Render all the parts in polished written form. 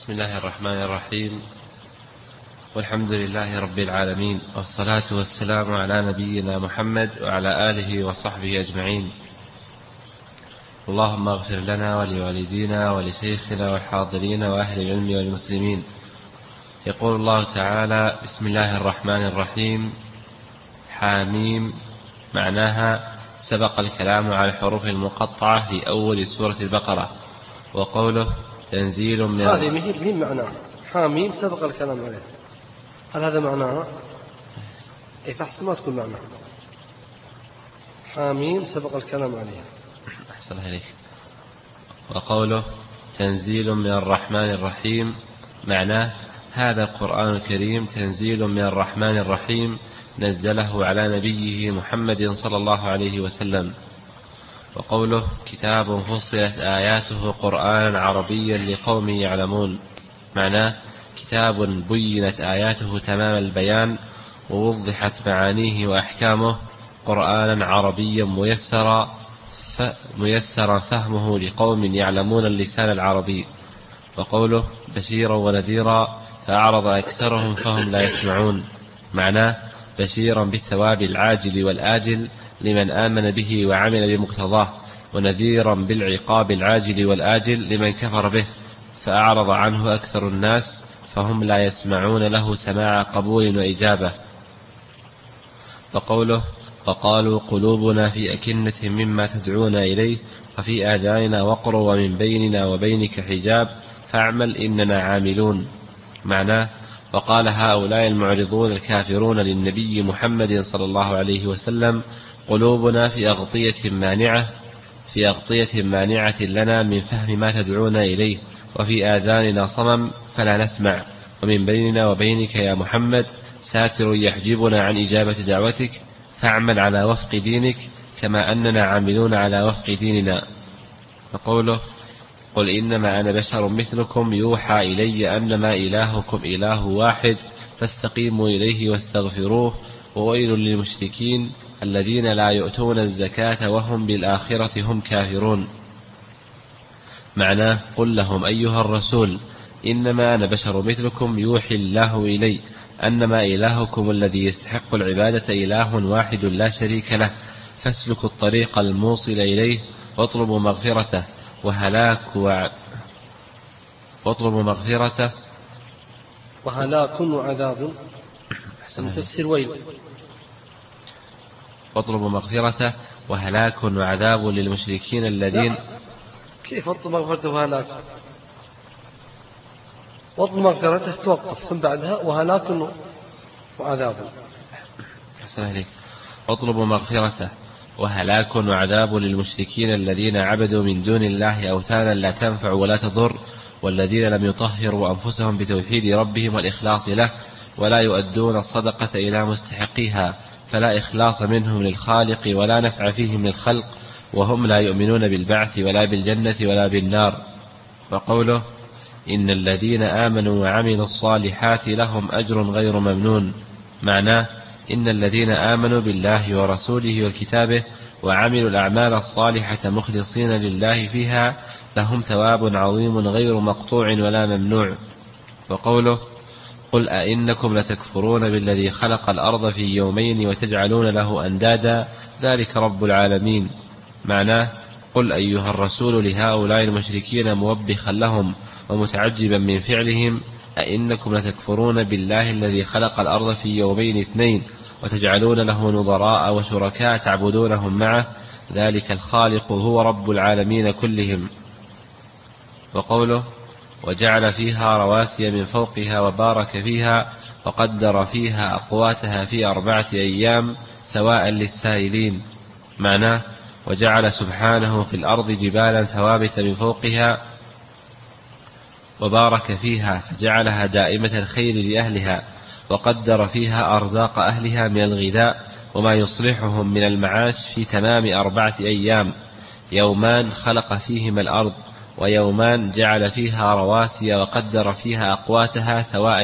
بسم الله الرحمن الرحيم، والحمد لله رب العالمين، والصلاة والسلام على نبينا محمد وعلى آله وصحبه أجمعين. اللهم اغفر لنا ولوالدينا ولشيخنا والحاضرين وأهل العلم والمسلمين. يقول الله تعالى: بسم الله الرحمن الرحيم. حاميم معناها سبق الكلام على الحروف المقطعة في أول سورة البقرة. وقوله تنزيل من هذه مهم معناها حاميم سبق الكلام عليه. هل هذا معناها؟ اي فحسن ما تكون معناها حاميم سبق الكلام عليه. أحسن عليك. وقوله تنزيل من الرحمن الرحيم معناه هذا القرآن الكريم تنزيل من الرحمن الرحيم نزله على نبيه محمد صلى الله عليه وسلم. وقوله كتاب فصلت آياته قرآنا عربيا لقوم يعلمون معناه كتاب بينت آياته تمام البيان ووضحت معانيه وأحكامه قرآنا عربيا ميسرا فهمه لقوم يعلمون اللسان العربي. وقوله بشيرا ونذيرا فأعرض أكثرهم فهم لا يسمعون معناه بشيرا بالثواب العاجل والآجل لمن آمن به وعمل بمقتضاه، ونذيرا بالعقاب العاجل والآجل لمن كفر به فأعرض عنه أكثر الناس فهم لا يسمعون له سماع قبول وإجابة. وقوله وقالوا قلوبنا في أكنة مما تدعونا إليه وفي آذاننا وقر ومن بيننا وبينك حجاب فاعمل إننا عاملون معناه وقال هؤلاء المعرضون الكافرون للنبي محمد صلى الله عليه وسلم قلوبنا في أغطية مانعة لنا من فهم ما تدعونا إليه وفي آذاننا صمم فلا نسمع ومن بيننا وبينك يا محمد ساتر يحجبنا عن إجابة دعوتك فاعمل على وفق دينك كما أننا عاملون على وفق ديننا. وقوله قل إنما أنا بشر مثلكم يوحى إلي أنما إلهكم إله واحد فاستقيموا إليه واستغفروه وويل للمشركين الذين لا يؤتون الزكاة وهم بالآخرة هم كافرون معناه قل لهم أيها الرسول إنما أنا بشر مثلكم يوحي الله إلي أنما إلهكم الذي يستحق العبادة إله واحد لا شريك له فاسلكوا الطريق الموصل إليه واطلبوا مغفرته وهلاك وعذاب تفسير ويل. واطلبوا مغفرته وهلاك وعذاب للمشركين الذين كيف اطلب مغفرته وهلاك؟ واطلب مغفرته توقف ثم بعدها وهلاك وعذاب. حسن عليك. واطلبوا مغفرته وهلاك وعذاب للمشركين الذين عبدوا من دون الله أوثانا لا تنفع ولا تضر والذين لم يطهروا أنفسهم بتوحيد ربهم والإخلاص له ولا يؤدون الصدقة إلى مستحقيها فلا إخلاص منهم للخالق ولا نفع فيه من الخلق وهم لا يؤمنون بالبعث ولا بالجنة ولا بالنار. وقوله إن الذين آمنوا وعملوا الصالحات لهم أجر غير ممنون معناه إن الذين آمنوا بالله ورسوله وكتابه وعملوا الأعمال الصالحة مخلصين لله فيها لهم ثواب عظيم غير مقطوع ولا ممنوع. وقوله قل أئنكم لتكفرون بالذي خلق الأرض في يومين وتجعلون له أندادا ذلك رب العالمين معناه قل أيها الرسول لهؤلاء المشركين موبخا لهم ومتعجبا من فعلهم أئنكم لتكفرون بالله الذي خلق الأرض في يومين اثنين وتجعلون له نظراء وشركاء تعبدونهم معه ذلك الخالق هو رب العالمين كلهم. وقوله وجعل فيها رواسي من فوقها وبارك فيها وقدر فيها أقواتها في 4 أيام سواء للسائلين معناه وجعل سبحانه في الأرض جبالا ثوابت من فوقها وبارك فيها فجعلها دائمة الخير لأهلها وقدر فيها أرزاق أهلها من الغذاء وما يصلحهم من المعاش في تمام 4 أيام يومان خلق فيهما الأرض ويومان جعل فيها رواسي وقدر فيها أقواتها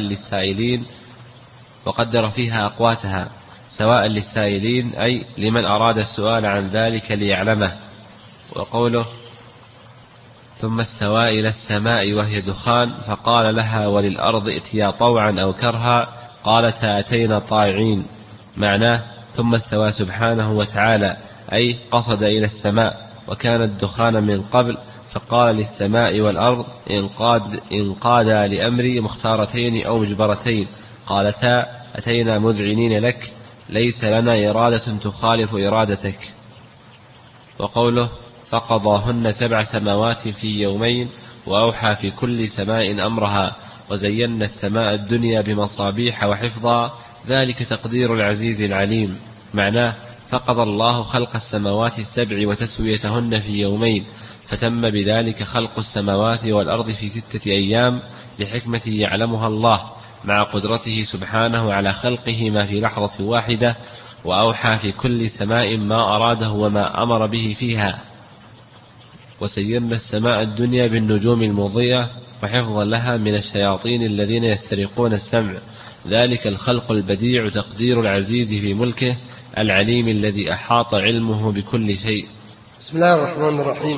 سواء للسائلين أي لمن أراد السؤال عن ذلك ليعلمه. وقوله ثم استوى إلى السماء وهي دخان فقال لها وللأرض ائتيا طوعا أو كرها قالتا أتينا طائعين. معناه ثم استوى سبحانه وتعالى أي قصد إلى السماء وكانت دخان من قبل، فقال للسماء والأرض إنقادا لأمري مختارتين أو مجبرتين، قالتا أتينا مذعنين لك ليس لنا إرادة تخالف إرادتك. وقوله فقضاهن 7 سماوات في يومين وأوحى في كل سماء أمرها وزينا السماء الدنيا بمصابيح وحفظا ذلك تقدير العزيز العليم. معناه فقضى الله خلق السماوات ال7 وتسويتهن في يومين، فتم بذلك خلق السماوات والأرض في 6 أيام لحكمة يعلمها الله مع قدرته سبحانه على خلقهما في لحظة واحدة، وأوحى في كل سماء ما أراده وما أمر به فيها. وسيرنا السماء الدنيا بالنجوم المضيئة وحفظا لها من الشياطين الذين يسترقون السمع، ذلك الخلق البديع تقدير العزيز في ملكه العليم الذي أحاط علمه بكل شيء. بسم الله الرحمن الرحيم.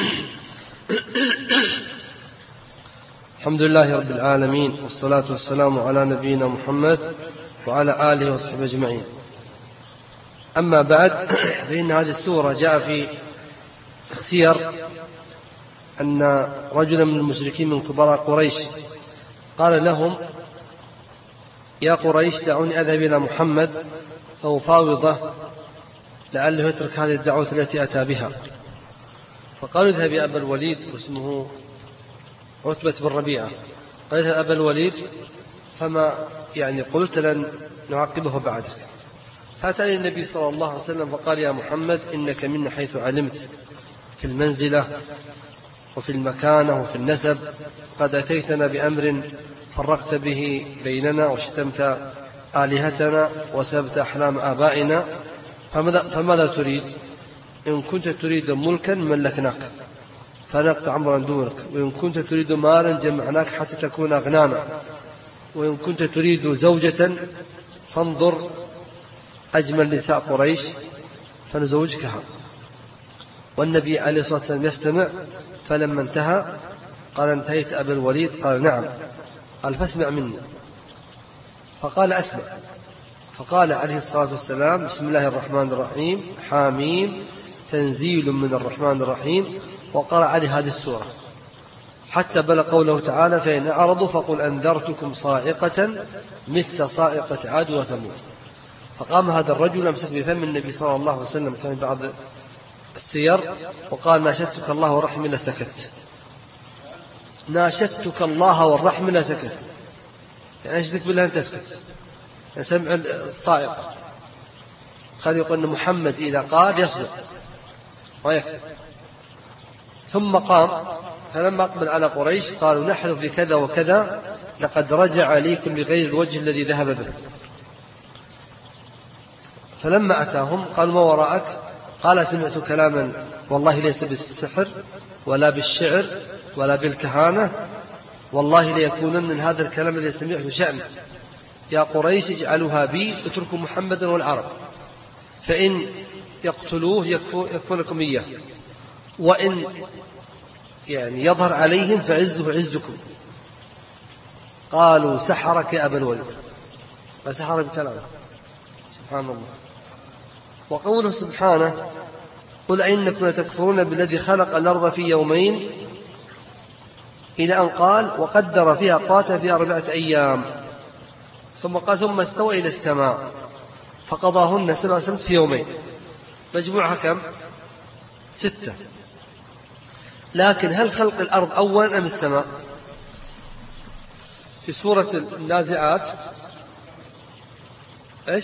الحمد لله رب العالمين، والصلاة والسلام على نبينا محمد وعلى آله وصحبه أجمعين. أما بعد، فإن هذه السورة جاء في السير أن رجلا من المشركين من كبراء قريش قال لهم يا قريش دعوني أذهب إلى محمد فأفاوضه لعله يترك هذه الدعوة التي أتى بها. فقالوا اذهب يا أبا الوليد، واسمه عتبة بن ربيعة، قال اذهب أبا الوليد فما قلت لن نعقبه بعدك. فأتاني النبي صلى الله عليه وسلم فقال يا محمد إنك منا حيث علمت في المنزلة وفي المكانة وفي النسب، قد أتيتنا بأمر فرقت به بيننا وشتمت آلهتنا وسبت أحلام آبائنا، فماذا تريد؟ إن كنت تريد ملكا ملكناك فنقطع عمرا دونك، وإن كنت تريد مالا جمعناك حتى تكون أغنانا، وإن كنت تريد زوجة فانظر أجمل نساء قريش فنزوجكها. والنبي عليه الصلاة والسلام يستمع، فلما انتهى قال انتهيت أبا الوليد؟ قال نعم. قال فاسمع مني. فقال أسمع. فقال عليه الصلاة والسلام بسم الله الرحمن الرحيم حاميم تنزيل من الرحمن الرحيم، وقرأ عليه هذه السورة حتى بلغ قوله تعالى فإن أعرضوا فقل أنذرتكم صاعقة مثل صاعقة عاد وثمود. فقام هذا الرجل أمسك بفم النبي صلى الله عليه وسلم كان بعض السير وقال ناشدتك الله والرحم لسكت، ناشدتك الله والرحم لسكت، يعني أشدك بالله أن تسكت، يعني سمع الصاعقة. قد يقول أن محمد إذا قال يصدق ويكتب. ثم قام فلما أقبل على قريش قالوا نحن في كذا وكذا لقد رجع عليكم بغير الوجه الذي ذهب به. فلما أتاهم قالوا ما وراءك؟ قال سمعت كلاما والله ليس بالسحر ولا بالشعر ولا بالكهانة، والله ليكونن هذا الكلام الذي سمعته شأن. يا قريش اجعلوها بي اتركوا محمدا والعرب، فإن يقتلوه يكفونكم إياه، وإن يظهر عليهم فعزه عزكم. قالوا سحرك يا أبا الوليد، فسحر بكلامه سبحان الله. وقوله سبحانه قل أئنكم لتكفرون بالذي خلق الأرض في يومين، إلى أن قال وقدر فيها أقواتها في 4 أيام، ثم قال ثم استوى إلى السماء فقضاهن 7 سنوات في يومين، مجموعها كم؟ 6. لكن هل خلق الأرض أول أم السماء؟ في سورة النازعات إيش؟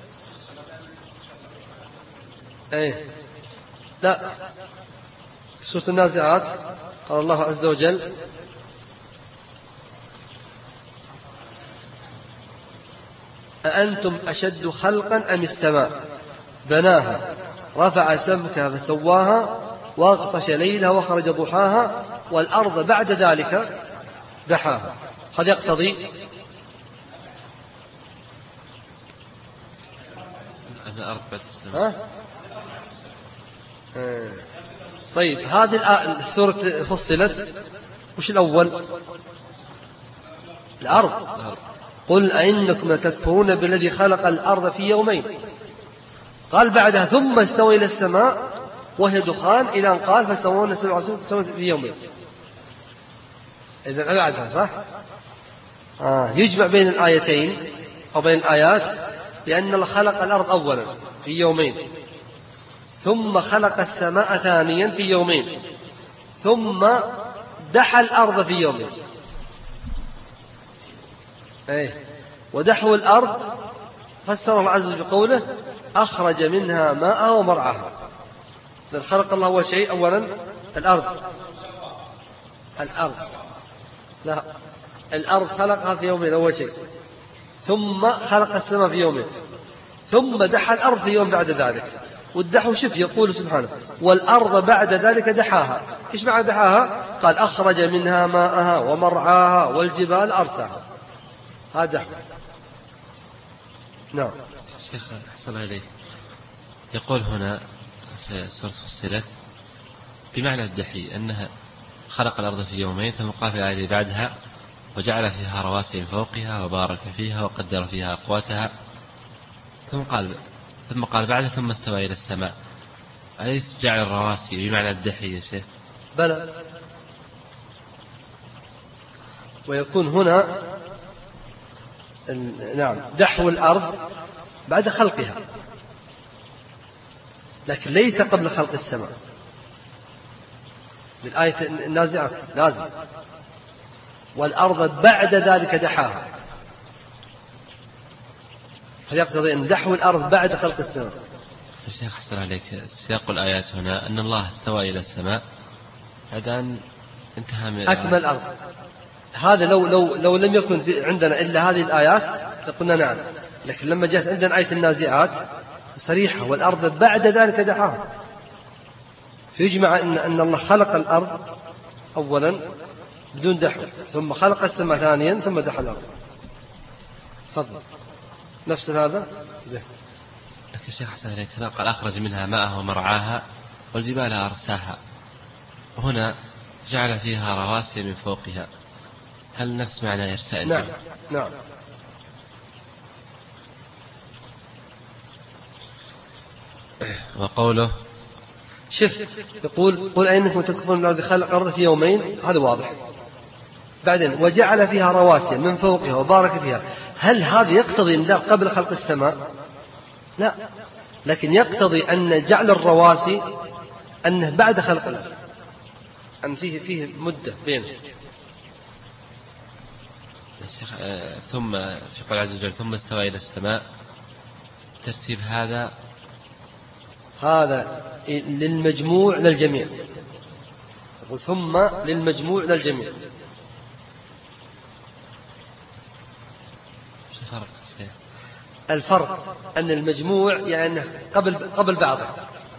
لا، في سورة النازعات قال الله عز وجل أأنتم أشد خلقا أم السماء بناها رفع سمكها فسواها واغطش ليلها وخرج ضحاها والأرض بعد ذلك دحاها. هذا يقتضي أن الأرض بعد السماء. طيب هذه سورة فصلت، وش الأول؟ الأرض. قل أئنكم لتكفرون بالذي خلق الأرض في يومين. قال بعدها ثم استوى إلى السماء وهي دخان إلى أن قال فسوون سبع سماوات في يومين. إذن أبعدها صح؟ يجمع بين الآيتين أو بين الآيات لأن الله خلق الأرض أولا في يومين، ثم خلق السماء ثانيا في يومين، ثم دحى الأرض في يومين. ودحو الأرض فسر الله عز وجل بقوله أخرج منها ماءها ومرعاها. خلق الله أول شيء أولا الأرض لا، الأرض خلقها في يومين أول شيء، ثم خلق السماء في يومين، ثم دحى الأرض في يوم بعد ذلك. والدحو شوف يقول سبحانه والأرض بعد ذلك دحاها. إيش معنى دحاها؟ قال أخرج منها ماءها ومرعاها والجبال أرساها. هذا دحو. نعم. شيخ أحسن إليه، يقول هنا في سورة فصلت بمعنى الدحي أنها خلق الأرض في يومين، ثم قال في الآية اللي بعدها وجعل فيها رواسي من فوقها وبارك فيها وقدر فيها أقواتها، ثم قال بعدها ثم استوى إلى السماء. أليس جعل الرواسي بمعنى الدحي يا شيخ؟ بلى. ويكون هنا نعم دحو الأرض بعد خلقها، لكن ليس قبل خلق السماء. للآية النازعات لازم والأرض بعد ذلك دحاها، فيقتضي أن دحو الأرض بعد خلق السماء. الشيخ حسن عليك، سياق الآيات هنا أن الله استوى إلى السماء بعد أن انتهى من أكمل الأرض. هذا لو لم يكن عندنا إلا هذه الآيات لقلنا نعم، لكن لما جاءت عندنا آية النازعات صريحة والأرض بعد ذلك دحاها، فيجمع أن الله خلق الأرض أولا بدون دحو، ثم خلق السماء ثانيا، ثم دحى الأرض. تفضل. نفس هذا زين. لكن الشيخ حسن عليك قال أخرج منها ماءها ومرعاها والجبال أرساها، وهنا جعل فيها رواسي من فوقها. هل نفس معنى إرساء الجبال؟ نعم. وقوله شف يقول قل أئنكم تكفرون بالذي خلق الأرض في يومين، هذا واضح. بعدين وجعل فيها رواسي من فوقها وبارك فيها. هل هذا يقتضي أن قبل خلق السماء؟ لا، لكن يقتضي أن جعل الرواسي أنه بعد خلق الأرض، أن فيه مدة بينه. ثم في قول عز وجل ثم استوى إلى السماء، الترتيب هذا للمجموع للجميع. يقول ثم للمجموع للجميع. الفرق أن المجموع يعني قبل بعضه،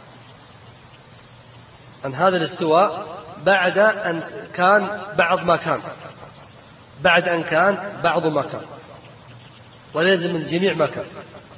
أن هذا الاستواء بعد أن كان بعض ما كان، بعد أن كان بعض ما كان، ولازم الجميع ما كان.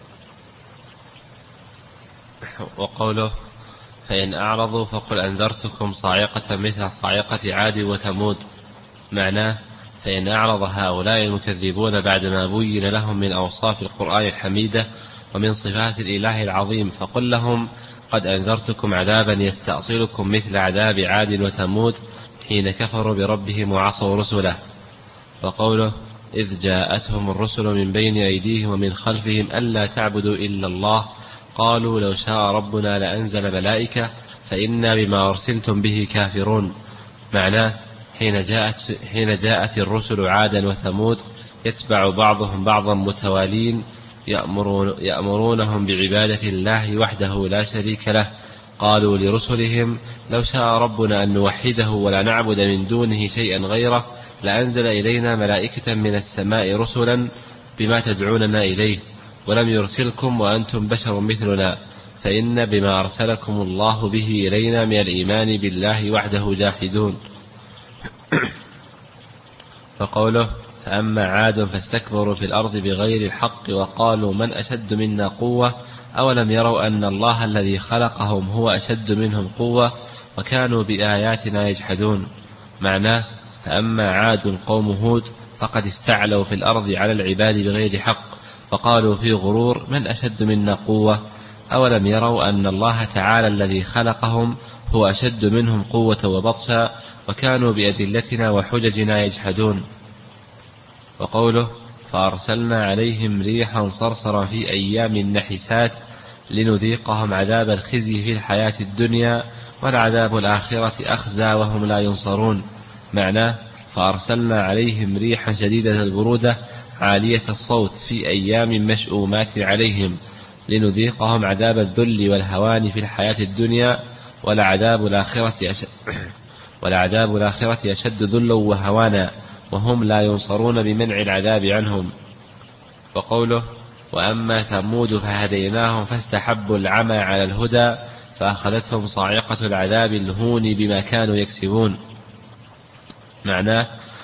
وقوله فإن أعرضوا فقل أنذرتكم صاعقة مثل صاعقة عاد وثمود، معناه فإن أعرض هؤلاء المكذبون بعدما بين لهم من أوصاف القرآن الحميدة ومن صفات الإله العظيم، فقل لهم قد أنذرتكم عذابا يستأصلكم مثل عذاب عاد وثمود حين كفروا بربهم وعصوا رسله. وقوله إذ جاءتهم الرسل من بين أيديهم ومن خلفهم ألا تعبدوا إلا الله قالوا لو شاء ربنا لأنزل ملائكة فإنا بما أرسلتم به كافرون، معناه حين جاءت الرسل عادا وثمود يتبع بعضهم بعضا متوالين يأمرونهم بعبادة الله وحده لا شريك له، قالوا لرسلهم لو شاء ربنا أن نوحده ولا نعبد من دونه شيئا غيره لأنزل إلينا ملائكة من السماء رسلا بما تدعوننا إليه ولم يرسلكم وأنتم بشر مثلنا فإن بما أرسلكم الله به إلينا من الإيمان بالله وحده جاحدون. فقوله فأما عاد فاستكبروا في الأرض بغير الحق وقالوا من أشد منا قوة أولم يروا أن الله الذي خلقهم هو أشد منهم قوة وكانوا بآياتنا يجحدون. معناه: فأما عاد قوم هود فقد استعلوا في الأرض على العباد بغير حق، فقالوا في غرور: من أشد منا قوة؟ أولم يروا أن الله تعالى الذي خلقهم هو أشد منهم قوة وبطشا، وكانوا بأدلتنا وحججنا يجحدون. وقوله: فأرسلنا عليهم ريحا صرصرا في أيام نحسات لنذيقهم عذاب الخزي في الحياة الدنيا والعذاب الآخرة أخزى وهم لا ينصرون. معناه: فأرسلنا عليهم ريحا شديدة البرودة عالية الصوت في أيام مشؤومات عليهم لنذيقهم عذاب الذل والهوان في الحياة الدنيا ولعذاب الآخرة أشد ذلا وهوانا وهم لا ينصرون بمنع العذاب عنهم. وقوله: وأما ثمود فهديناهم فاستحبوا العمى على الهدى فأخذتهم صاعقة العذاب الهون بما كانوا يكسبون. معناه: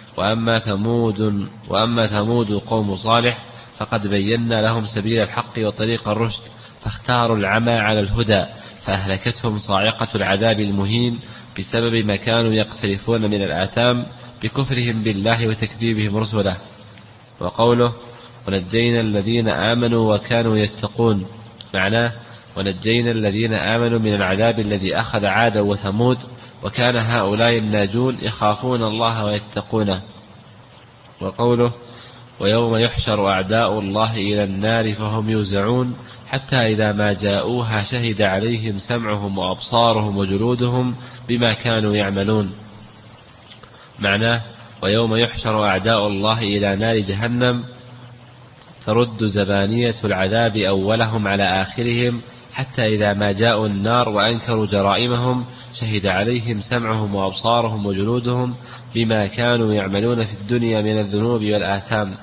وأما ثمود قوم صالح فقد بينا لهم سبيل الحق وطريق الرشد فاختاروا العمى على الهدى فأهلكتهم صاعقة العذاب المهين بسبب ما كانوا يقترفون من الآثام بكفرهم بالله وتكذيبهم رسله. وقوله: ونجينا الذين آمنوا وكانوا يتقون. معناه: ونجينا الذين آمنوا من العذاب الذي أخذ عاد وثمود، وكان هؤلاء الناجون يخافون الله ويتقونه. وقوله: ويوم يحشر أعداء الله إلى النار فهم يوزعون حتى إذا ما جاءوها شهد عليهم سمعهم وأبصارهم وجلودهم بما كانوا يعملون. معناه: ويوم يحشر أعداء الله إلى نار جهنم ترد زبانية العذاب أولهم على آخرهم حتى إذا ما جاءوا النار وأنكروا جرائمهم شهد عليهم سمعهم وأبصارهم وجلودهم بما كانوا يعملون في الدنيا من الذنوب والآثام.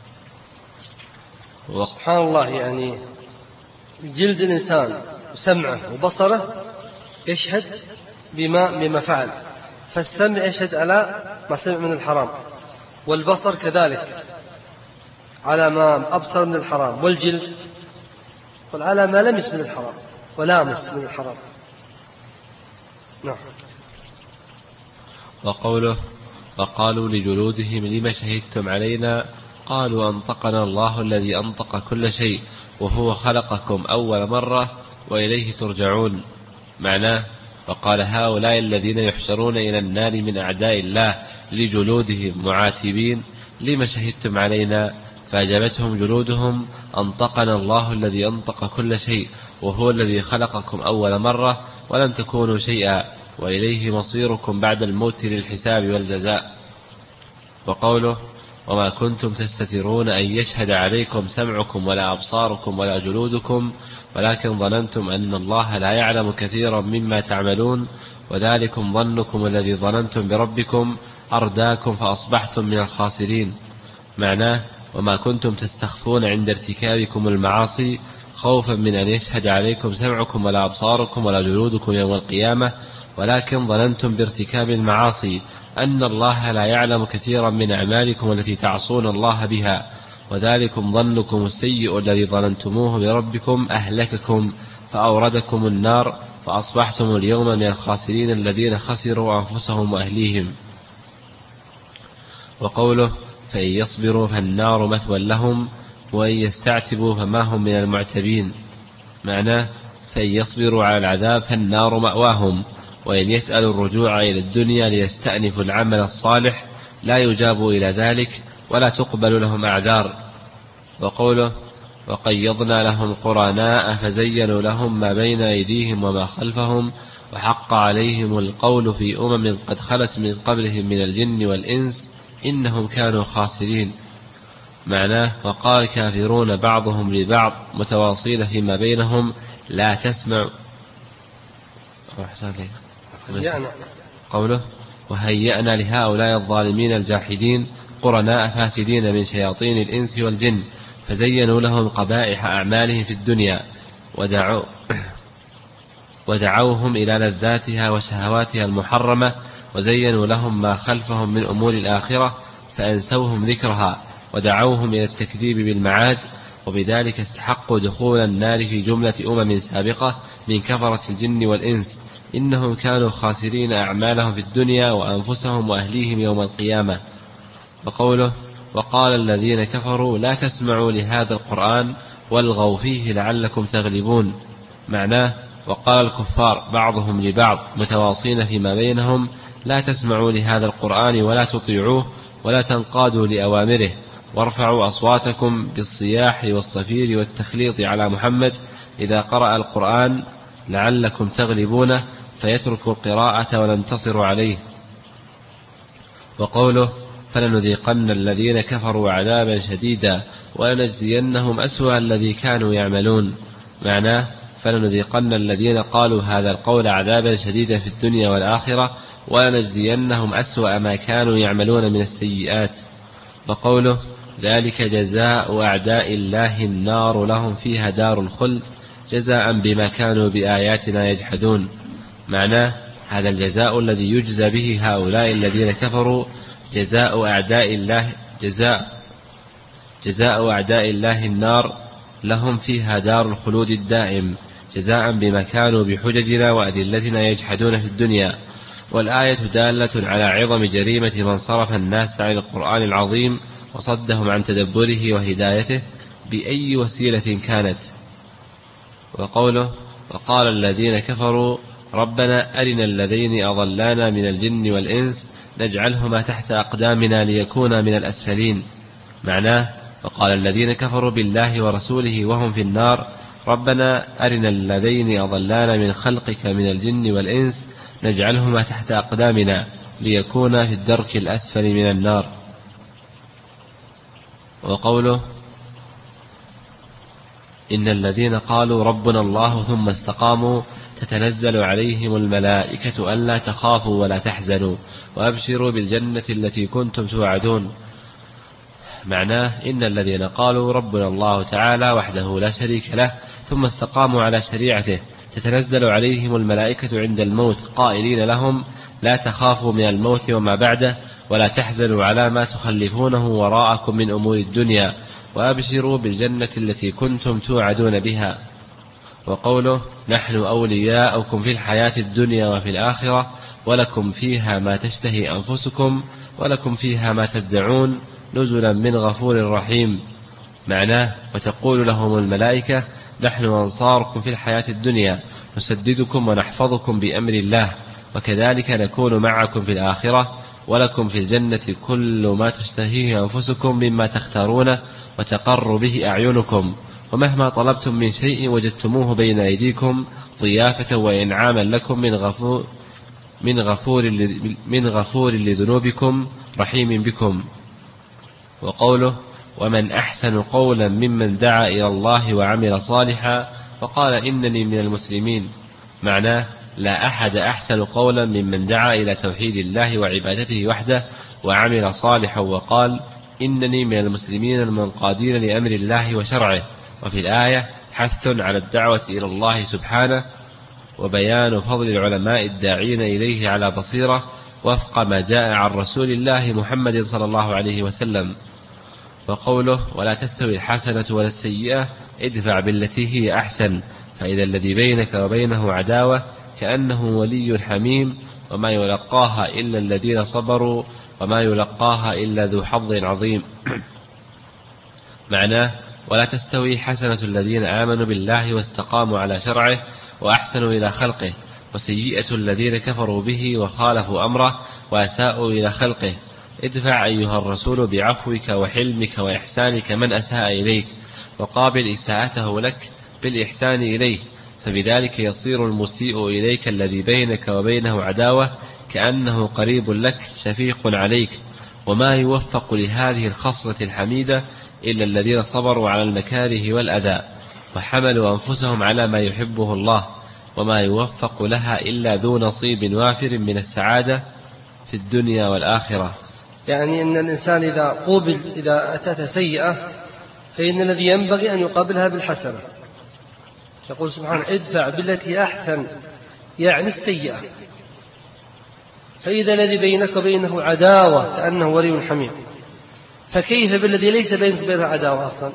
سبحان الله، يعني جلد الإنسان وسمعه وبصره يشهد بما فعل، فالسمع يشهد على ما سمع من الحرام، والبصر كذلك على ما أبصر من الحرام، والجلد على ما لمس من الحرام ولامس من الحرام. نعم. وقوله: وقالوا لجلودهم لم شهدتم علينا قالوا أنطقنا الله الذي أنطق كل شيء وهو خلقكم أول مرة وإليه ترجعون. معناه: وقال هؤلاء الذين يحشرون إلى النار من أعداء الله لجلودهم معاتبين لم شهدتم علينا، فأجابتهم جلودهم: أنطقنا الله الذي أنطق كل شيء وهو الذي خلقكم أول مرة ولم تكونوا شيئا وإليه مصيركم بعد الموت للحساب والجزاء. وقوله: وما كنتم تستترون أن يشهد عليكم سمعكم ولا أبصاركم ولا جلودكم ولكن ظننتم أن الله لا يعلم كثيرا مما تعملون وذلكم ظنكم الذي ظننتم بربكم أرداكم فأصبحتم من الخاسرين. معناه: وما كنتم تستخفون عند ارتكابكم المعاصي خوفا من أن يشهد عليكم سمعكم ولا أبصاركم ولا جلودكم يوم القيامة، ولكن ظننتم بارتكاب المعاصي أن الله لا يعلم كثيرا من أعمالكم التي تعصون الله بها، وذلكم ظنكم السيء الذي ظننتموه بربكم أهلككم فأوردكم النار فأصبحتم اليوم من الخاسرين الذين خسروا أنفسهم وأهليهم. وقوله: فإن يصبروا فالنار مثوى لهم وإن يستعتبوا فما هم من المعتبين. معناه: فإن يصبروا على العذاب فالنار مأواهم، وإن يسألوا الرجوع إلى الدنيا ليستأنفوا العمل الصالح لا يجابوا إلى ذلك ولا تقبل لهم أعذار. وقوله: وقيضنا لهم قرناء فزينوا لهم ما بين أيديهم وما خلفهم وحق عليهم القول في قد خلت من قبلهم من الجن والإنس إنهم كانوا خاسرين. معناه: وقال الكافرون بعضهم لبعض متواصين فيما بينهم لا تسمع. قوله: وهيأنا لهؤلاء الظالمين الجاحدين قرناء فاسدين من شياطين الإنس والجن فزينوا لهم قبائح أعمالهم في الدنيا ودعوهم إلى لذاتها وشهواتها المحرمة وزينوا لهم ما خلفهم من أمور الآخرة فأنسوهم ذكرها ودعوهم إلى التكذيب بالمعاد، وبذلك استحقوا دخول النار في جملة سابقة من كفرة الجن والإنس إنهم كانوا خاسرين أعمالهم في الدنيا وأنفسهم وأهليهم يوم القيامة. وقوله وقال الذين كفروا لا تسمعوا لهذا القرآن والغوا فيه لعلكم تغلبون. معناه وقال الكفار بعضهم لبعض متواصين فيما بينهم لا تسمعوا لهذا القرآن ولا تطيعوه ولا تنقادوا لأوامره وارفعوا أصواتكم بالصياح والصفير والتخليط على محمد إذا قرأ القرآن لعلكم تغلبونه فيتركوا القراءة وننتصر عليه. وقوله فلنذيقن الذين كفروا عذابا شديدا ولنجزينهم أسوأ الذي كانوا يعملون. معناه فلنذيقن الذين قالوا هذا القول عذابا شديدا في الدنيا والآخرة ولنجزينهم أسوأ ما كانوا يعملون من السيئات. وقوله ذلك جزاء أعداء الله النار لهم فيها دار الخلد جزاء بما كانوا بآياتنا يجحدون. معناه هذا الجزاء الذي يجزى به هؤلاء الذين كفروا جزاء أعداء الله النار لهم فيها دار الخلود الدائم جزاء بما كانوا بحججنا وأدلتنا يجحدون في الدنيا. والآية دالة على عظم جريمة من صرف الناس عن القرآن العظيم وصدهم عن تدبره وهدايته بأي وسيلة كانت. وقوله وقال الذين كفروا ربنا أرنا الذين أضلانا من الجن والإنس نجعلهما تحت أقدامنا ليكونا من الأسفلين. معناه وقال الذين كفروا بالله ورسوله وهم في النار ربنا أرنا الذين أضلانا من خلقك من الجن والإنس نجعلهما تحت أقدامنا ليكونا في الدرك الأسفل من النار. وقوله إن الذين قالوا ربنا الله ثم استقاموا تتنزل عليهم الملائكة ألا تخافوا ولا تحزنوا وأبشروا بالجنة التي كنتم توعدون. معناه إن الذين قالوا ربنا الله تعالى وحده لا شريك له ثم استقاموا على شريعته تتنزل عليهم الملائكة عند الموت قائلين لهم لا تخافوا من الموت وما بعده ولا تحزنوا على ما تخلفونه وراءكم من أمور الدنيا وأبشروا بالجنة التي كنتم توعدون بها. وقوله نحن أولياؤكم في الحياة الدنيا وفي الآخرة ولكم فيها ما تشتهي أنفسكم ولكم فيها ما تدعون نزلا من غفور رحيم. معناه وتقول لهم الملائكة نحن أنصاركم في الحياة الدنيا نسددكم ونحفظكم بأمر الله وكذلك نكون معكم في الآخرة ولكم في الجنة كل ما تشتهيه أنفسكم مما تختارونه وتقر به أعينكم ومهما طلبتم من شيء وجدتموه بين أيديكم ضيافة وإنعاما لكم من غفور لذنوبكم رحيم بكم. وقوله ومن أحسن قولا ممن دعا إلى الله وعمل صالحا وقال إنني من المسلمين. معناه لا أحد أحسن قولا ممن دعا إلى توحيد الله وعبادته وحده وعمل صالحا وقال إنني من المسلمين المنقادين لأمر الله وشرعه. وفي الآية حث على الدعوة إلى الله سبحانه وبيان فضل العلماء الداعين إليه على بصيرة وفق ما جاء عن رسول الله محمد صلى الله عليه وسلم. وقوله ولا تستوي الحسنة ولا السيئة ادفع بالتي هي أحسن فإذا الذي بينك وبينه عداوة كأنه ولي حميم وما يلقاها إلا الذين صبروا وما يلقاها إلا ذو حظ عظيم. معناه ولا تستوي حسنة الذين آمنوا بالله واستقاموا على شرعه وأحسنوا إلى خلقه وسيئة الذين كفروا به وخالفوا أمره وأساءوا إلى خلقه. ادفع أيها الرسول بعفوك وحلمك وإحسانك من أساء إليك وقابل إساءته لك بالإحسان إليه فبذلك يصير المسيء إليك الذي بينك وبينه عداوة كأنه قريب لك شفيق عليك. وما يوفق لهذه الخصلة الحميدة إلا الذين صبروا على المكاره والأذى وحملوا أنفسهم على ما يحبه الله وما يوفق لها إلا ذو نصيب وافر من السعادة في الدنيا والآخرة. يعني أن الإنسان إذا أتت سيئة فإن الذي ينبغي أن يقابلها بالحسنة. يقول سبحانه ادفع بالتي أحسن يعني السيئة فإذا الذي بينك وبينه عداوة كأنه ولي حميم فكيف بالذي ليس بينك وبينه عداوة أصلا؟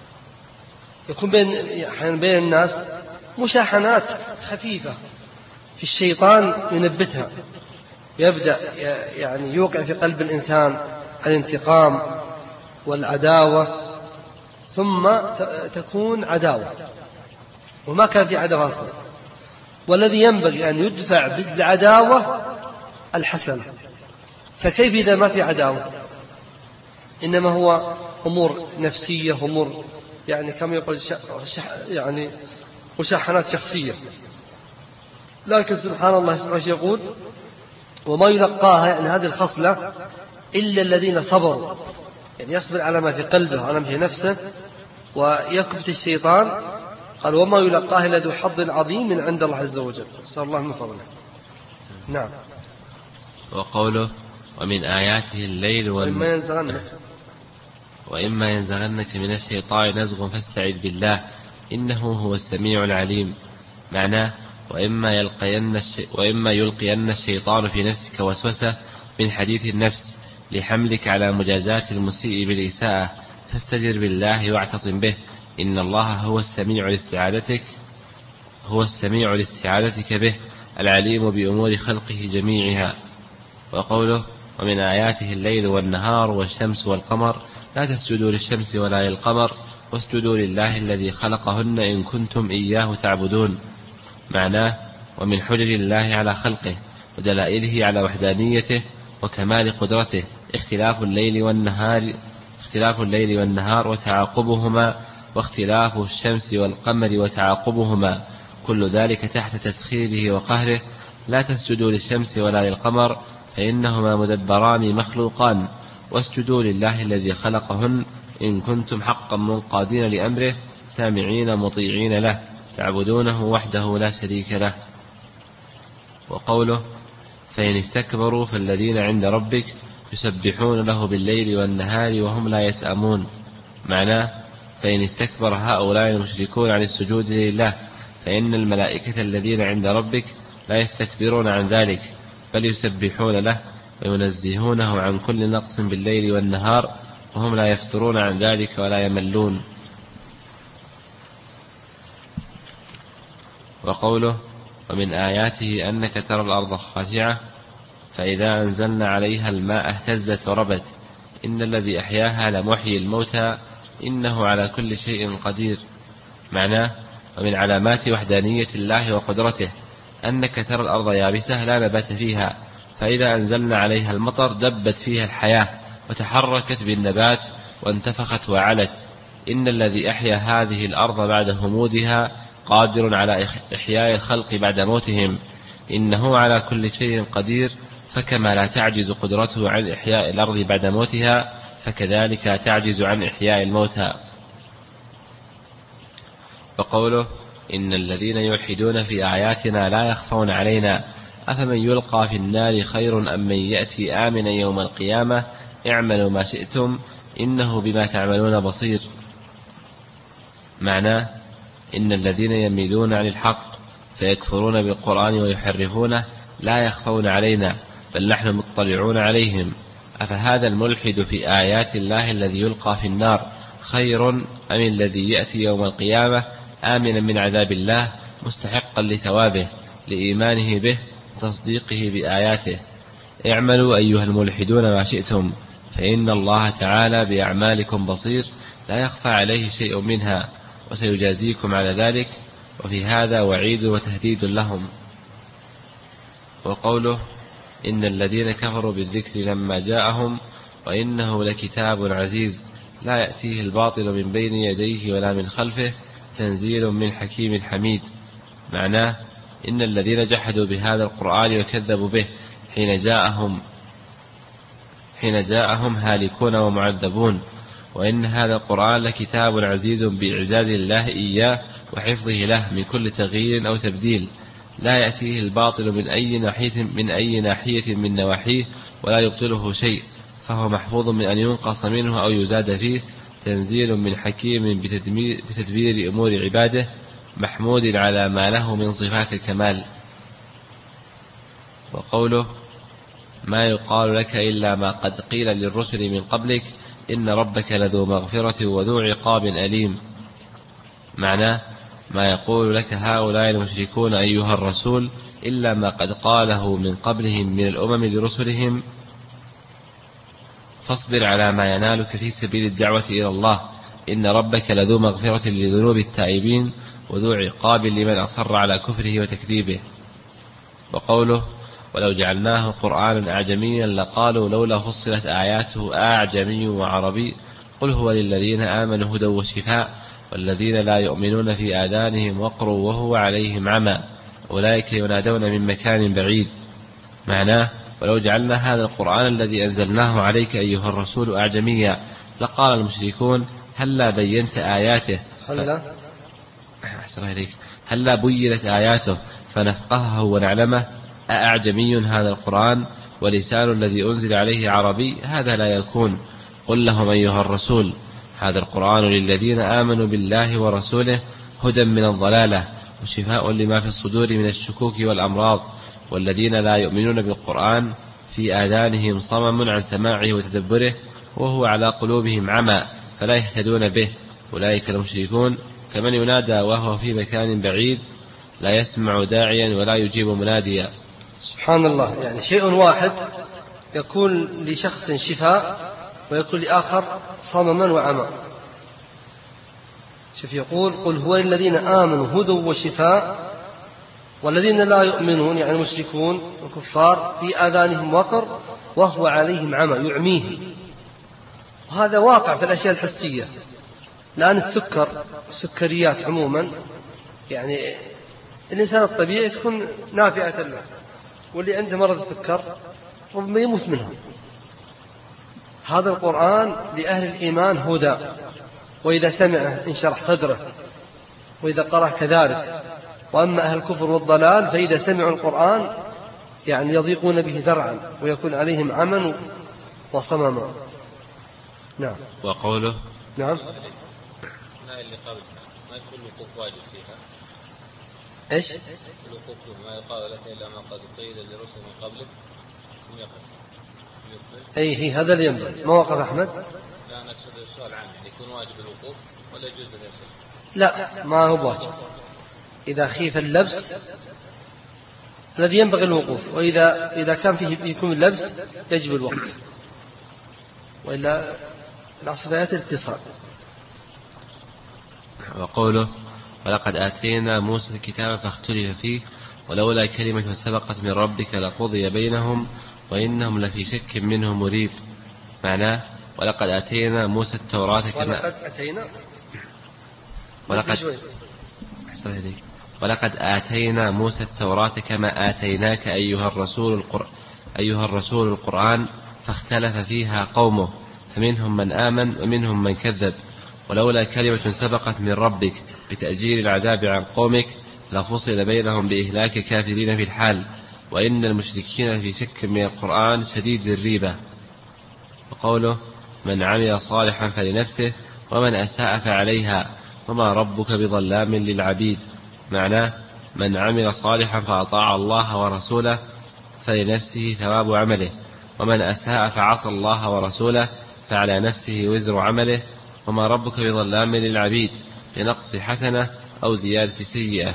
يكون بين الناس مشاحنات خفيفة في الشيطان ينبتها، يبدأ يعني يوقع في قلب الإنسان الانتقام والعداوة، ثم تكون عداوة وما كان في عداوة أصلا. والذي ينبغي أن يدفع بالعداوة الحسنة، فكيف إذا ما في عداوة؟ إنما هو أمور نفسية، أمور يعني كما يقول يعني مشاحنات شخصية. لكن سبحان الله يقول وما يلقاها، يعني هذه الخصلة إلا الذين صبروا، يعني يصبر على ما في قلبه وعلى ما في نفسه ويكبت الشيطان. قال وما يلقاها إلا ذو حظ عظيم من عند الله عز وجل، نسأل الله من فضله. نعم. وقوله ومن آياته الليل وإما ينزغنك من الشيطان نزغ فاستعذ بالله إنه هو السميع العليم. معناه وإما يلقين الشيطان في نفسك وسوسة من حديث النفس لحملك على مجازاة المسيء بالإساءة فاستجر بالله واعتصم به إن الله هو السميع لاستعاذتك به العليم بأمور خلقه جميعها. وقوله ومن آياته الليل والنهار والشمس والقمر لا تسجدوا للشمس ولا للقمر واسجدوا لله الذي خلقهن إن كنتم إياه تعبدون. معناه ومن حجج الله على خلقه ودلائله على وحدانيته وكمال قدرته اختلاف الليل والنهار وتعاقبهما، واختلاف الشمس والقمر وتعاقبهما، كل ذلك تحت تسخيره وقهره. لا تسجدوا للشمس ولا للقمر فإنهما مدبران مخلوقان، واسجدوا لله الذي خلقهن إن كنتم حقا منقادين لأمره سامعين مطيعين له تعبدونه وحده لا شريك له. وقوله فإن استكبروا فالذين عند ربك يسبحون له بالليل والنهار وهم لا يسأمون. معناه فإن استكبر هؤلاء المشركون عن السجود لله فإن الملائكة الذين عند ربك لا يستكبرون عن ذلك بل يسبحون له وينزهونه عن كل نقص بالليل والنهار وهم لا يفترون عن ذلك ولا يملون. وقوله ومن آياته أنك ترى الأرض خاشعة فإذا أنزلنا عليها الماء اهتزت وربت إن الذي أحياها لمحيي الموتى إنه على كل شيء قدير. معناه ومن علامات وحدانية الله وقدرته أنك ترى الأرض يابسة لا نبات فيها، فإذا أنزلنا عليها المطر دبت فيها الحياة وتحركت بالنبات وانتفخت وعلت. إن الذي أحيا هذه الأرض بعد همودها قادر على إحياء الخلق بعد موتهم إنه على كل شيء قدير. فكما لا تعجز قدرته عن إحياء الأرض بعد موتها فكذلك تعجز عن إحياء الموتى. وقوله إن الذين يلحدون في آياتنا لا يخفون علينا أفمن يلقى في النار خير أم من يأتي آمنا يوم القيامة اعملوا ما شئتم إنه بما تعملون بصير. معناه إن الذين يميلون عن الحق فيكفرون بالقرآن ويحرفونه لا يخفون علينا بل نحن مطلعون عليهم. أفهذا الملحد في آيات الله الذي يلقى في النار خير أم الذي يأتي يوم القيامة آمنا من عذاب الله مستحقا لثوابه لإيمانه به وتصديقه بآياته؟ اعملوا أيها الملحدون ما شئتم فإن الله تعالى بأعمالكم بصير لا يخفى عليه شيء منها وسيجازيكم على ذلك. وفي هذا وعيد وتهديد لهم. وقوله إن الذين كفروا بالذكر لما جاءهم وإنه لكتاب عزيز لا يأتيه الباطل من بين يديه ولا من خلفه تنزيل من حكيم حميد. معناه إن الذين جحدوا بهذا القرآن وكذبوا به حين جاءهم هالكون ومعذبون. وإن هذا القرآن لكتاب عزيز بإعزاز الله إياه وحفظه له من كل تغيير أو تبديل لا يأتيه الباطل من أي ناحية من نواحيه ولا يبطله شيء فهو محفوظ من أن ينقص منه أو يزاد فيه تنزيل من حكيم بتدبير أمور عباده محمود على ما له من صفات الكمال. وقوله ما يقال لك إلا ما قد قيل للرسل من قبلك إن ربك لذو مغفرة وذو عقاب أليم. معناه ما يقول لك هؤلاء المشركون أيها الرسول إلا ما قد قاله من قبلهم من الأمم لرسلهم، فاصبر على ما ينالك في سبيل الدعوة إلى الله، إن ربك لذو مغفرة لذنوب التائبين وذو عقاب لمن أصر على كفره وتكذيبه. وقوله ولو جعلناه قرآنا أعجميا لقالوا لولا فصلت آياته أعجمي وعربي قل هو للذين آمنوا هدى وشفاء والذين لا يؤمنون في آذانهم وقر وهو عليهم عمى أولئك ينادون من مكان بعيد. معناه ولو جعلنا هذا القرآن الذي أنزلناه عليك أيها الرسول أعجميا لقال المشركون هلا بينت آياته هلا بينت آياته فنفقهه ونعلمه، أأعجمي هذا القرآن ولسان الذي أنزل عليه عربي هذا لا يكون. قل لهم أيها الرسول هذا القرآن للذين آمنوا بالله ورسوله هدى من الضلالة وشفاء لما في الصدور من الشكوك والأمراض، والذين لا يؤمنون بالقرآن في آذانهم صمم عن سماعه وتدبره وهو على قلوبهم عمى فلا يهتدون به أولئك المشركون كمن ينادى وهو في مكان بعيد لا يسمع داعيا ولا يجيب مناديا. سبحان الله، يعني شيء واحد يكون لشخص شفاء ويكون لآخر صمما وعمى. شوف يقول قل هو الذين آمنوا هدى وشفاء والذين لا يؤمنون يعني المشركون الكفار في آذانهم وقر وهو عليهم عمى يعميهم. وهذا واقع في الأشياء الحسية. الآن السكريات عموما يعني الإنسان الطبيعي تكون نافعة له، واللي عنده مرض السكر ربما يموت منها. هذا القرآن لأهل الإيمان هدى، وإذا سمعه انشرح صدره وإذا قرأه كذلك. وأما أهل الكفر والضلال فإذا سمعوا القرآن يعني يضيقون به ذرعا ويكون عليهم عمى وصمما. نعم. وقوله نعم اللي قبل ما يكون الوقوف واجب فيها إيش؟ الوقوف ما يقال لك إلا ما قد قيل لرسل من قبلك أي هذا اللي ينبغي. ما وقف أحمد؟ لا أنا أقصد السؤال عنه يكون واجب الوقوف ولا يجوز الإرسال؟ لا ما هو واجب. إذا خيف اللبس الذي ينبغي الوقوف، وإذا كان فيه يكون اللبس يجب الوقف، وإلا الأصل في الاتصال. وقوله ولقد آتينا موسى الكتاب فاختلف فيه ولولا كلمة سبقت من ربك لقضي بينهم وإنهم لفي شك منه مريب. معناه ولقد آتينا موسى التوراة كما ولقد آتينا موسى التوراة كما آتيناك أيها الرسول القرآن فاختلف فيها قومه فمنهم من آمن ومنهم من كذب ولولا كلمة سبقت من ربك بتأجيل العذاب عن قومك لفصل بينهم بإهلاك كافرين في الحال وإن المشركين في شك من القرآن شديد الريبة. وقوله من عمل صالحا فلنفسه ومن أساء فعليها وما ربك بظلام للعبيد. معناه من عمل صالحا فأطاع الله ورسوله فلنفسه ثواب عمله، ومن أساء فعصى الله ورسوله فعلى نفسه وزر عمله، وما ربك بظلام للعبيد لنقص حسنة أو زيادة سيئة.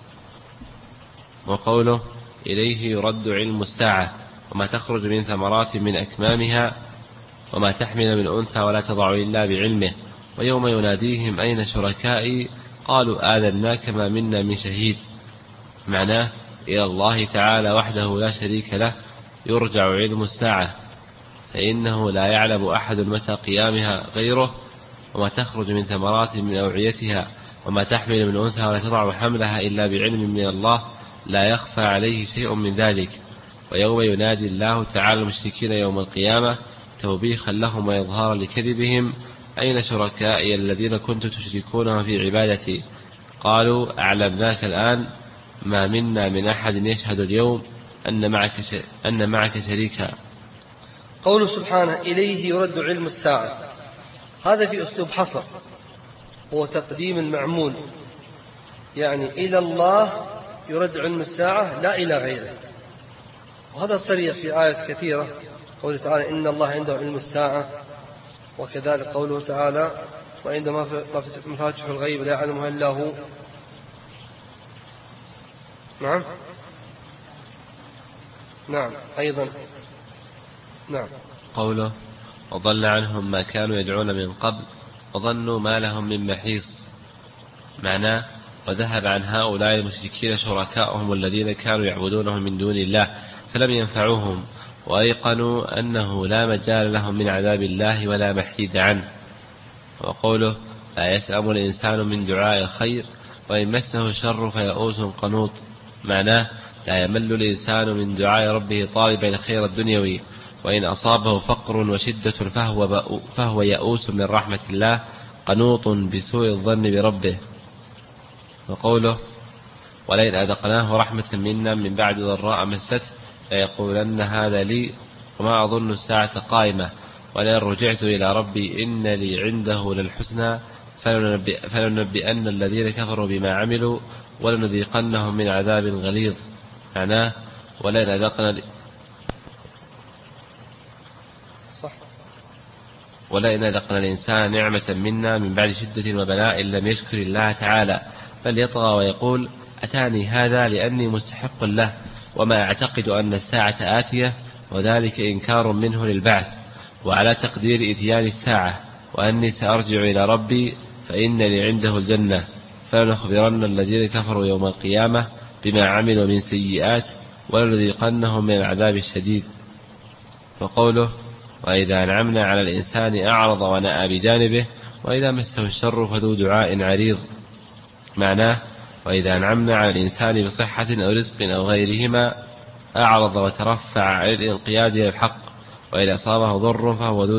وقوله إليه يرد علم الساعة وما تخرج من ثمرات من أكمامها وما تحمل من أنثى ولا تضع إلا بعلمه ويوم يناديهم أين شركائي قالوا آذناك ما منا من شهيد. معناه إلى الله تعالى وحده لا شريك له يرجع علم الساعة فإنه لا يعلم أحد متى قيامها غيره، وما تخرج من ثمرات من أوعيتها وما تحمل من أنثى ولا تضع حملها إلا بعلم من الله لا يخفى عليه شيء من ذلك. ويوم ينادي الله تعالى المشركين يوم القيامة توبيخا لهم وإظهارا لكذبهم أين شركائي الذين كنتم تشركونهم في عبادتي قالوا أعلمناك الآن ما منا من أحد يشهد اليوم أن معك شريكا. قوله سبحانه إليه يرد علم الساعة، هذا في أسلوب حصر هو تقديم المعمول، يعني إلى الله يرد علم الساعة لا إلى غيره. وهذا صريح في آيات كثيرة، قوله تعالى إن الله عنده علم الساعة، وكذلك قوله تعالى وعندما مفاتح الغيب لا يعلمها إلا هو. نعم نعم أيضا. نعم. قوله وضل عنهم ما كانوا يدعون من قبل وظنوا ما لهم من محيص. معناه وذهب عن هؤلاء المشركين شركاءهم الذين كانوا يعبدونهم من دون الله فلم ينفعوهم، وأيقنوا أنه لا مجال لهم من عذاب الله ولا محيد عنه. وقوله لا يسأم الإنسان من دعاء الخير وإن مسه الشر فيئوس قنوط. معناه لا يمل الإنسان من دعاء ربه طالبا الخير الدنيوي، وإن أصابه فقر وشدة فهو يئوس من رحمة الله قنوط بسوء الظن بربه. وقوله ولئن أذقناه رحمة منا من بعد ضراء مسته ليقولن هذا لي وما أظن الساعة قائمة ولئن رجعت إلى ربي إن لي عنده للحسنى فلننبئن الذين كفروا بما عملوا ولنذيقنهم من عذاب غليظ. معناه ولئن أذقنا الإنسان نعمة منا من بعد شدة وبلاء لم يشكر الله تعالى بل يطغى ويقول أتاني هذا لأني مستحق له وما أعتقد أن الساعة آتية، وذلك إنكار منه للبعث وعلى تقدير إتيان الساعة، وأني سأرجع إلى ربي فإن لي عنده الجنة فلنخبرن الذين كفروا يوم القيامة بما عملوا من سيئات ولنذيقنهم من العذاب الشديد. وقوله وإذا أنعمنا على الإنسان أعرض ونأى بجانبه وإذا مسه الشر فذو دعاء عريض. معناه وإذا أنعمنا على الإنسان بصحة أو رزق أو غيرهما أعرض وترفع عن الانقياد إلى الحق، وإذا أصابه ضر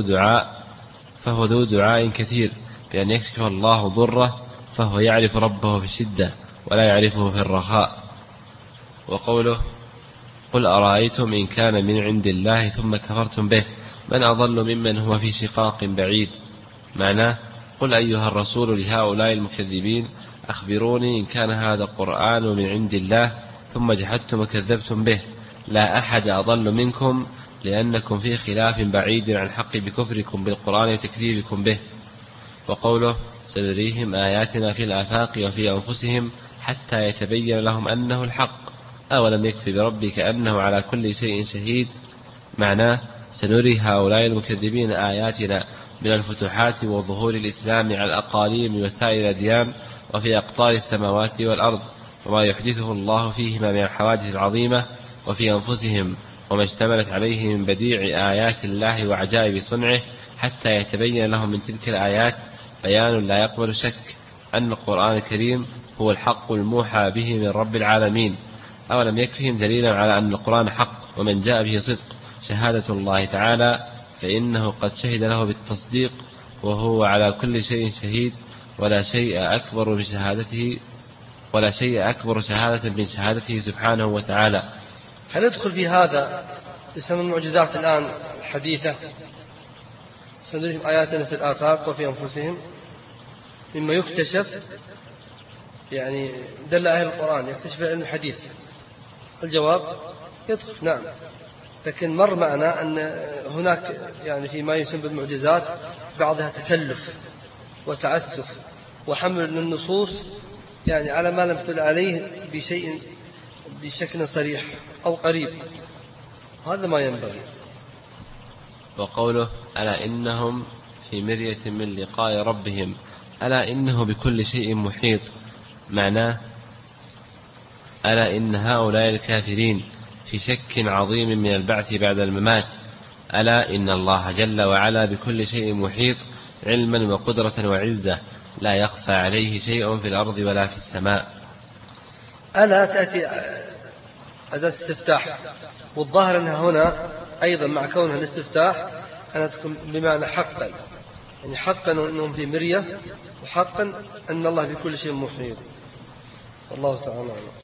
فهو ذو دعاء كثير بأن يكشف الله ضره، فهو يعرف ربه في الشدة ولا يعرفه في الرخاء. وقوله قل أرأيتم إن كان من عند الله ثم كفرتم به من أضل ممن هو في شقاق بعيد. معناه قل أيها الرسول لهؤلاء المكذبين أخبروني إن كان هذا القرآن من عند الله ثم جحدتم وكذبتم به، لا أحد أضل منكم لأنكم في خلاف بعيد عن الحق بكفركم بالقرآن وتكذيبكم به. وقوله سنريهم آياتنا في الآفاق وفي أنفسهم حتى يتبين لهم أنه الحق أولم يكف بربك أنه على كل شيء شهيد. معناه سنري هؤلاء المكذبين آياتنا من الفتوحات وظهور الإسلام على الأقاليم وسائر الأديان وفي أقطار السماوات والأرض وما يحدثه الله فيهما من الحوادث العظيمة، وفي أنفسهم وما اشتملت عليه من بديع آيات الله وعجائب صنعه، حتى يتبين لهم من تلك الآيات بيان لا يقبل شك أن القرآن الكريم هو الحق الموحى به من رب العالمين. أولم يكفهم دليلا على أن القرآن حق ومن جاء به صدق شهادة الله تعالى، فإنه قد شهد له بالتصديق وهو على كل شيء شهيد ولا شيء أكبر شهادة من شهادته سبحانه وتعالى. هل ندخل في هذا اسم المعجزات الآن الحديثة سنريهم آياتنا في الآفاق وفي أنفسهم مما يكتشف، يعني دل أهل القرآن يكتشف علم الحديث؟ الجواب يدخل نعم، لكن مر معنا أن هناك يعني فيما يسمى بالمعجزات بعضها تكلف وتعسف وحمل النصوص يعني على ما لم تدل عليه بشكل صريح أو قريب، هذا ما ينبغي. وقوله ألا إنهم في مرية من لقاء ربهم ألا إنه بكل شيء محيط. معناه ألا إن هؤلاء الكافرين في شك عظيم من البعث بعد الممات. ألا إن الله جل وعلا بكل شيء محيط علما وقدرة وعزة لا يخفى عليه شيء في الأرض ولا في السماء. ألا تأتي أداة استفتاح، والظاهر أنها هنا أيضا مع كونها الاستفتاح أنها تكون بمعنى حقا، يعني حقا أنهم في مرية، وحقا أن الله بكل شيء محيط. والله تعالى أعلم.